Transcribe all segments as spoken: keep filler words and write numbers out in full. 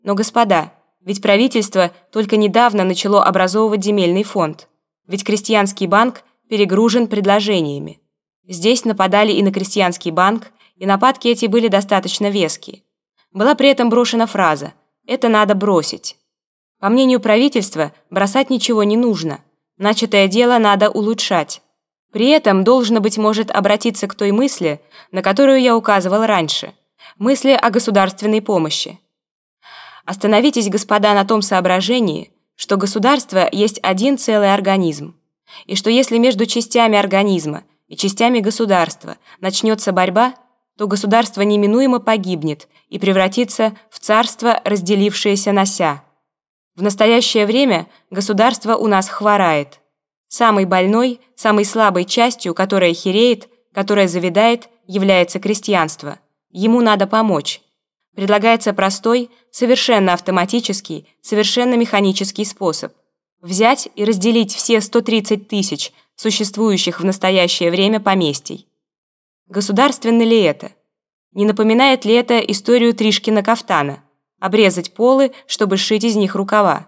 Но, господа, ведь правительство только недавно начало образовывать земельный фонд. Ведь крестьянский банк перегружен предложениями. Здесь нападали и на крестьянский банк, и нападки эти были достаточно веские. Была при этом брошена фраза «это надо бросить». По мнению правительства, бросать ничего не нужно. Начатое дело надо улучшать. При этом должно, быть может, обратиться к той мысли, на которую я указывал раньше, мысли о государственной помощи. Остановитесь, господа, на том соображении, что государство есть один целый организм, и что если между частями организма и частями государства начнется борьба, то государство неминуемо погибнет и превратится в царство, разделившееся на ся. В настоящее время государство у нас хворает. Самой больной, самой слабой частью, которая хереет, которая завядает, является крестьянство. Ему надо помочь. Предлагается простой, совершенно автоматический, совершенно механический способ. Взять и разделить все сто тридцать тысяч существующих в настоящее время поместий. Государственно ли это? Не напоминает ли это историю Тришкина кафтана? Обрезать полы, чтобы сшить из них рукава.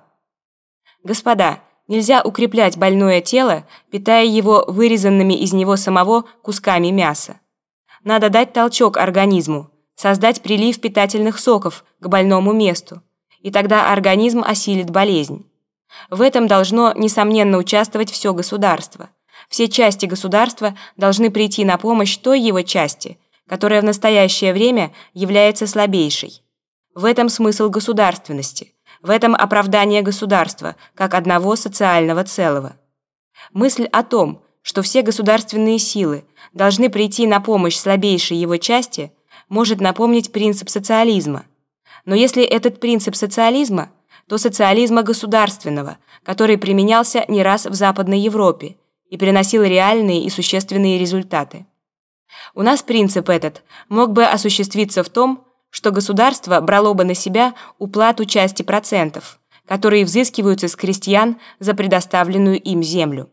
Господа, нельзя укреплять больное тело, питая его вырезанными из него самого кусками мяса. Надо дать толчок организму, создать прилив питательных соков к больному месту, и тогда организм осилит болезнь. В этом должно, несомненно, участвовать все государство. Все части государства должны прийти на помощь той его части, которая в настоящее время является слабейшей. В этом смысл государственности, в этом оправдание государства как одного социального целого. Мысль о том, что все государственные силы должны прийти на помощь слабейшей его части, может напомнить принцип социализма. Но если этот принцип социализма, то социализма государственного, который применялся не раз в Западной Европе и приносил реальные и существенные результаты. У нас принцип этот мог бы осуществиться в том, что государство брало бы на себя уплату части процентов, которые взыскиваются с крестьян за предоставленную им землю.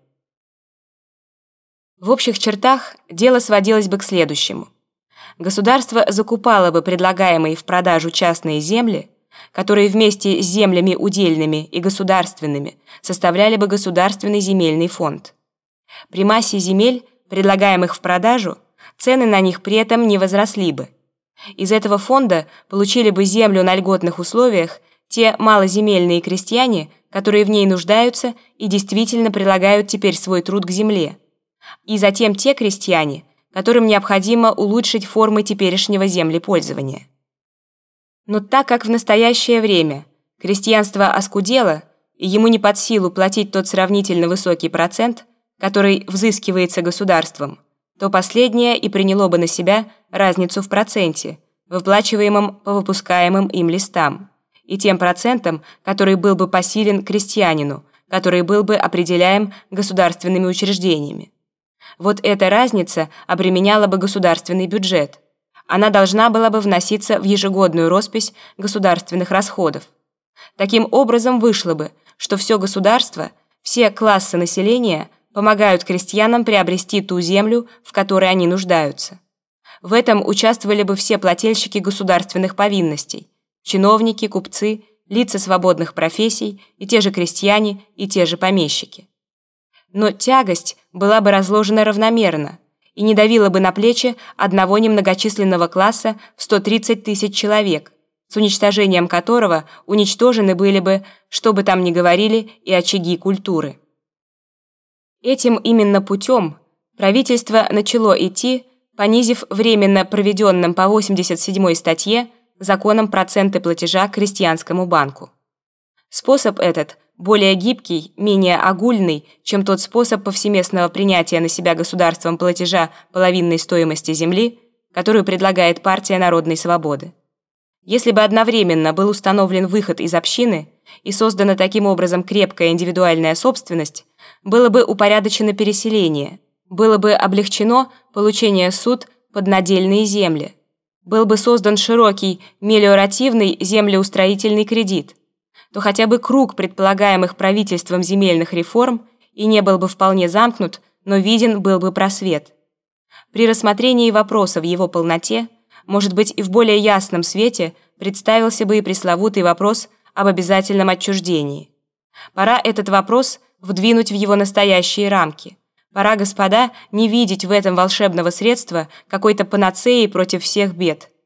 В общих чертах дело сводилось бы к следующему. Государство закупало бы предлагаемые в продажу частные земли, которые вместе с землями удельными и государственными составляли бы государственный земельный фонд. При массе земель, предлагаемых в продажу, цены на них при этом не возросли бы. Из этого фонда получили бы землю на льготных условиях те малоземельные крестьяне, которые в ней нуждаются и действительно прилагают теперь свой труд к земле, и затем те крестьяне, которым необходимо улучшить формы теперешнего землепользования. Но так как в настоящее время крестьянство оскудело, и ему не под силу платить тот сравнительно высокий процент, который взыскивается государством, то последнее и приняло бы на себя разницу в проценте, выплачиваемом по выпускаемым им листам, и тем процентом, который был бы посилен крестьянину, который был бы определяем государственными учреждениями. Вот эта разница обременяла бы государственный бюджет. Она должна была бы вноситься в ежегодную роспись государственных расходов. Таким образом вышло бы, что все государство, все классы населения помогают крестьянам приобрести ту землю, в которой они нуждаются. В этом участвовали бы все плательщики государственных повинностей, чиновники, купцы, лица свободных профессий, и те же крестьяне, и те же помещики. Но тягость была бы разложена равномерно и не давила бы на плечи одного немногочисленного класса в сто тридцать тысяч человек, с уничтожением которого уничтожены были бы, что бы там ни говорили, и очаги культуры. Этим именно путем правительство начало идти, понизив временно проведенным по восемьдесят седьмой статье законом проценты платежа крестьянскому банку. Способ этот более гибкий, менее огульный, чем тот способ повсеместного принятия на себя государством платежа половинной стоимости земли, которую предлагает партия Народной Свободы. Если бы одновременно был установлен выход из общины и создана таким образом крепкая индивидуальная собственность, было бы упорядочено переселение, было бы облегчено получение суд под надельные земли, был бы создан широкий мелиоративный землеустроительный кредит, то хотя бы круг предполагаемых правительством земельных реформ и не был бы вполне замкнут, но виден был бы просвет. При рассмотрении вопроса в его полноте, может быть и в более ясном свете, представился бы и пресловутый вопрос об обязательном отчуждении. Пора этот вопрос вдвинуть в его настоящие рамки. Пора, господа, не видеть в этом волшебного средства какой-то панацеи против всех бед.